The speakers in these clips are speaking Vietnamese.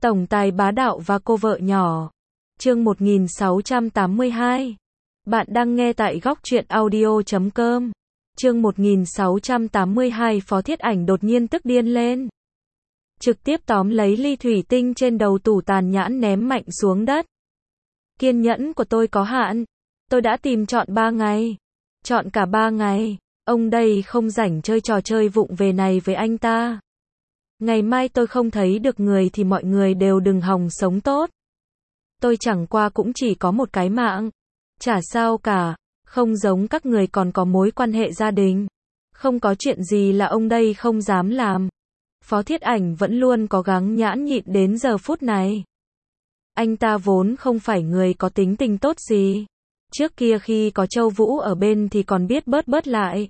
Tổng tài bá đạo và cô vợ nhỏ. Chương 1682. Bạn đang nghe tại góc truyện audio.com. Chương 1682. Phó Thiết Ảnh đột nhiên tức điên lên. Trực tiếp tóm lấy ly thủy tinh trên đầu tủ tàn nhẫn ném mạnh xuống đất. Kiên nhẫn của tôi có hạn. Tôi đã tìm trọn 3 ngày. Chọn cả 3 ngày. Ông đây không rảnh chơi trò chơi vụng về này với anh ta. Ngày mai tôi không thấy được người thì mọi người đều đừng hòng sống tốt. Tôi chẳng qua cũng chỉ có một cái mạng. Chả sao cả, không giống các người còn có mối quan hệ gia đình. Không có chuyện gì là ông đây không dám làm. Phó Thiết Ảnh vẫn luôn cố gắng nhẫn nhịn đến giờ phút này. Anh ta vốn không phải người có tính tình tốt gì. Trước kia khi có Châu Vũ ở bên thì còn biết bớt lại.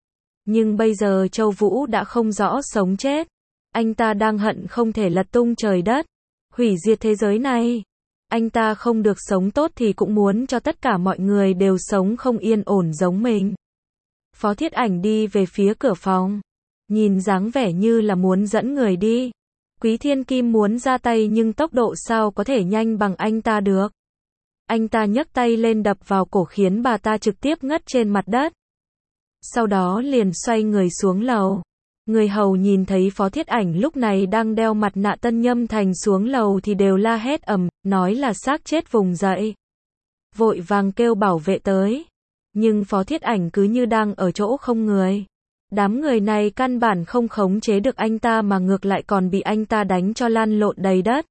Nhưng bây giờ Châu Vũ đã không rõ sống chết. Anh ta đang hận không thể lật tung trời đất, hủy diệt thế giới này. Anh ta không được sống tốt thì cũng muốn cho tất cả mọi người đều sống không yên ổn giống mình. Phó Thiết Ảnh đi về phía cửa phòng, nhìn dáng vẻ như là muốn dẫn người đi. Quý Thiên Kim muốn ra tay nhưng tốc độ sao có thể nhanh bằng anh ta được. Anh ta nhấc tay lên đập vào cổ khiến bà ta trực tiếp ngất trên mặt đất. Sau đó liền xoay người xuống lầu. Người hầu nhìn thấy Phó Thiết Ảnh lúc này đang đeo mặt nạ Tân Nhâm Thành xuống lầu thì đều la hét ầm, nói là xác chết vùng dậy. Vội vàng kêu bảo vệ tới. Nhưng Phó Thiết Ảnh cứ như đang ở chỗ không người. Đám người này căn bản không khống chế được anh ta mà ngược lại còn bị anh ta đánh cho lăn lộn đầy đất.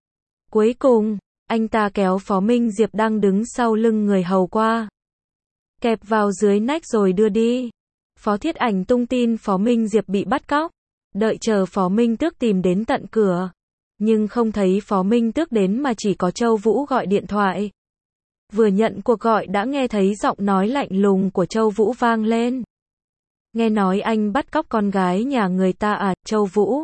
Cuối cùng, anh ta kéo Phó Minh Diệp đang đứng sau lưng người hầu qua. Kẹp vào dưới nách rồi đưa đi. Phó Thiết Ảnh tung tin Phó Minh Diệp bị bắt cóc. Đợi chờ Phó Minh Tước tìm đến tận cửa. Nhưng không thấy Phó Minh Tước đến mà chỉ có Châu Vũ gọi điện thoại. Vừa nhận cuộc gọi đã nghe thấy giọng nói lạnh lùng của Châu Vũ vang lên. Nghe nói anh bắt cóc con gái nhà người ta à, Châu Vũ?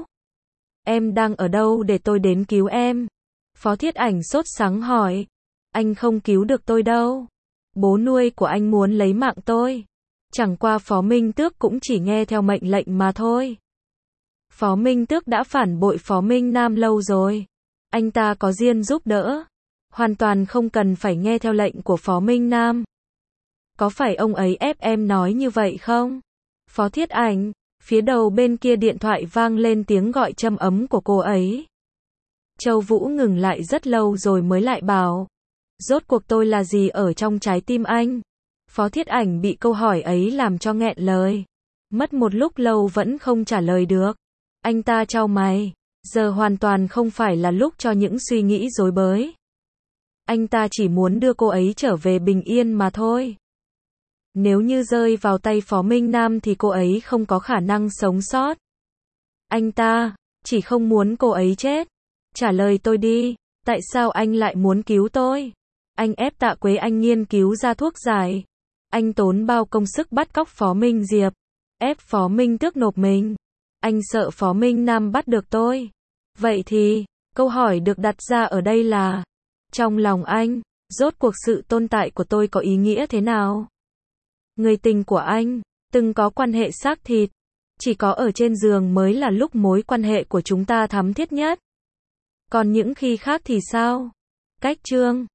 Em đang ở đâu để tôi đến cứu em? Phó Thiết Ảnh sốt sắng hỏi. Anh không cứu được tôi đâu. Bố nuôi của anh muốn lấy mạng tôi. Chẳng qua Phó Minh Tước cũng chỉ nghe theo mệnh lệnh mà thôi. Phó Minh Tước đã phản bội Phó Minh Nam lâu rồi. Anh ta có riêng giúp đỡ. Hoàn toàn không cần phải nghe theo lệnh của Phó Minh Nam. Có phải ông ấy ép em nói như vậy không? Phó Thiết Ảnh, phía đầu bên kia điện thoại vang lên tiếng gọi trầm ấm của cô ấy. Châu Vũ ngừng lại rất lâu rồi mới lại bảo. Rốt cuộc tôi là gì ở trong trái tim anh? Phó Thiết Ảnh bị câu hỏi ấy làm cho nghẹn lời. Mất một lúc lâu vẫn không trả lời được. Anh ta chau mày. Giờ hoàn toàn không phải là lúc cho những suy nghĩ rối bời. Anh ta chỉ muốn đưa cô ấy trở về bình yên mà thôi. Nếu như rơi vào tay Phó Minh Nam thì cô ấy không có khả năng sống sót. Anh ta chỉ không muốn cô ấy chết. Trả lời tôi đi. Tại sao anh lại muốn cứu tôi? Anh ép Tạ Quế Anh nghiên cứu ra thuốc giải. Anh tốn bao công sức bắt cóc Phó Minh Diệp, ép Phó Minh Tước nộp mình. Anh sợ Phó Minh Nam bắt được tôi. Vậy thì, câu hỏi được đặt ra ở đây là, trong lòng anh, rốt cuộc sự tồn tại của tôi có ý nghĩa thế nào? Người tình của anh, từng có quan hệ xác thịt, chỉ có ở trên giường mới là lúc mối quan hệ của chúng ta thắm thiết nhất. Còn những khi khác thì sao? Cách chương